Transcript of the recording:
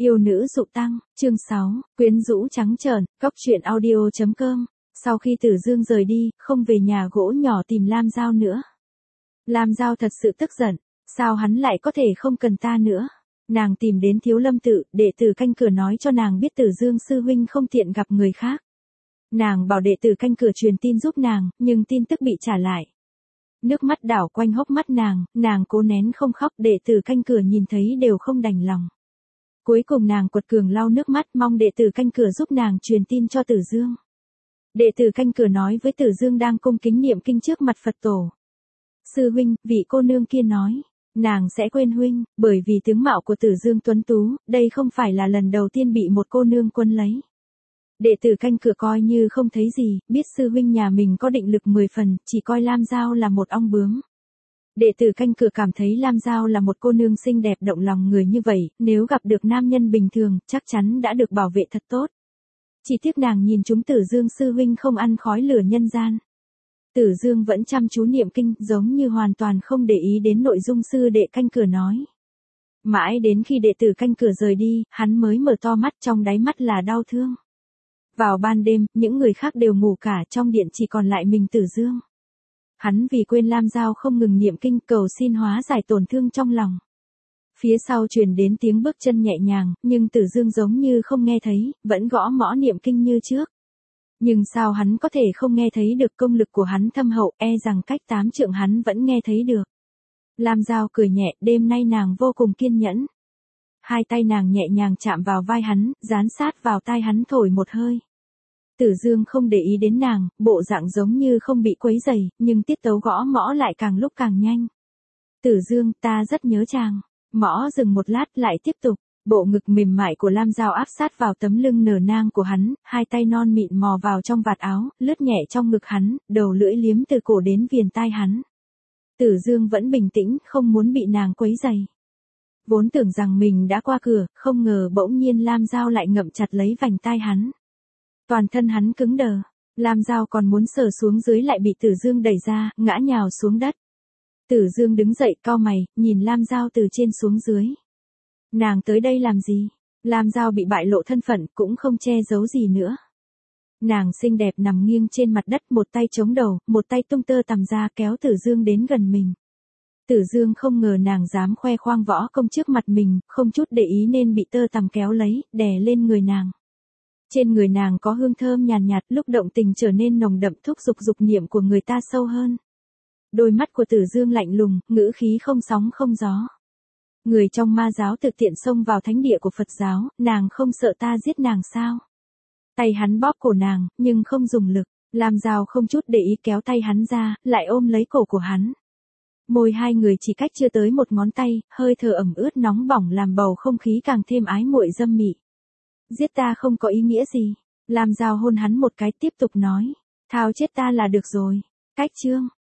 Yêu nữ dụ tăng, chương 6, quyến rũ trắng trợn, góc truyện audio.com. Sau khi Tử Dương rời đi, không về nhà gỗ nhỏ tìm Lam Giao nữa. Lam Giao thật sự tức giận, sao hắn lại có thể không cần ta nữa? Nàng tìm đến Thiếu Lâm tự, đệ tử canh cửa nói cho nàng biết Tử Dương sư huynh không tiện gặp người khác. Nàng bảo đệ tử canh cửa truyền tin giúp nàng, nhưng tin tức bị trả lại. Nước mắt đảo quanh hốc mắt nàng cố nén không khóc, đệ tử canh cửa nhìn thấy đều không đành lòng. Cuối cùng nàng quật cường lau nước mắt mong đệ tử canh cửa giúp nàng truyền tin cho Tử Dương. Đệ tử canh cửa nói với Tử Dương đang cung kính niệm kinh trước mặt Phật tổ. Sư huynh, vị cô nương kia nói, nàng sẽ quên huynh, bởi vì tướng mạo của Tử Dương tuấn tú, đây không phải là lần đầu tiên bị một cô nương quân lấy. Đệ tử canh cửa coi như không thấy gì, biết sư huynh nhà mình có định lực 10 phần, chỉ coi Lam Giao là một ong bướm. Đệ tử canh cửa cảm thấy Lam Giao là một cô nương xinh đẹp động lòng người như vậy, nếu gặp được nam nhân bình thường, chắc chắn đã được bảo vệ thật tốt. Chỉ tiếc nàng nhìn chúng Tử Dương sư huynh không ăn khói lửa nhân gian. Tử Dương vẫn chăm chú niệm kinh, giống như hoàn toàn không để ý đến nội dung sư đệ canh cửa nói. Mãi đến khi đệ tử canh cửa rời đi, hắn mới mở to mắt, trong đáy mắt là đau thương. Vào ban đêm, những người khác đều ngủ cả, trong điện chỉ còn lại mình Tử Dương. Hắn vì quên Lam Giao không ngừng niệm kinh cầu xin hóa giải tổn thương trong lòng. Phía sau truyền đến tiếng bước chân nhẹ nhàng, nhưng Tử Dương giống như không nghe thấy, vẫn gõ mõ niệm kinh như trước. Nhưng sao hắn có thể không nghe thấy được, công lực của hắn thâm hậu, e rằng cách 8 trượng hắn vẫn nghe thấy được. Lam Giao cười nhẹ, đêm nay nàng vô cùng kiên nhẫn. Hai tay nàng nhẹ nhàng chạm vào vai hắn, dán sát vào tai hắn thổi một hơi. Tử Dương không để ý đến nàng, bộ dạng giống như không bị quấy rầy, nhưng tiết tấu gõ mõ lại càng lúc càng nhanh. Tử Dương, ta rất nhớ chàng. Mõ dừng một lát lại tiếp tục, bộ ngực mềm mại của Lam Giao áp sát vào tấm lưng nở nang của hắn, hai tay non mịn mò vào trong vạt áo, lướt nhẹ trong ngực hắn, đầu lưỡi liếm từ cổ đến viền tai hắn. Tử Dương vẫn bình tĩnh, không muốn bị nàng quấy rầy. Vốn tưởng rằng mình đã qua cửa, không ngờ bỗng nhiên Lam Giao lại ngậm chặt lấy vành tai hắn. Toàn thân hắn cứng đờ, Lam Giao còn muốn sờ xuống dưới lại bị Tử Dương đẩy ra, ngã nhào xuống đất. Tử Dương đứng dậy cau mày, nhìn Lam Giao từ trên xuống dưới. Nàng tới đây làm gì? Lam Giao bị bại lộ thân phận, cũng không che giấu gì nữa. Nàng xinh đẹp nằm nghiêng trên mặt đất, một tay chống đầu, một tay tung tơ tằm ra kéo Tử Dương đến gần mình. Tử Dương không ngờ nàng dám khoe khoang võ công trước mặt mình, không chút để ý nên bị tơ tằm kéo lấy, đè lên người nàng. Trên người nàng có hương thơm nhàn nhạt, lúc động tình trở nên nồng đậm, thúc giục dục niệm của người ta sâu hơn. Đôi mắt của Tử Dương lạnh lùng, ngữ khí không sóng không gió. Người trong ma giáo thực tiện xông vào thánh địa của Phật giáo, nàng không sợ ta giết nàng sao? Tay hắn bóp cổ nàng, nhưng không dùng lực. Lam Giao không chút để ý kéo tay hắn ra, lại ôm lấy cổ của hắn. Môi hai người chỉ cách chưa tới một ngón tay, hơi thở ẩm ướt nóng bỏng làm bầu không khí càng thêm ái muội dâm mị. Giết ta không có ý nghĩa gì. Lam Giao hôn hắn một cái tiếp tục nói. Thao chết ta là được rồi. Cách chương.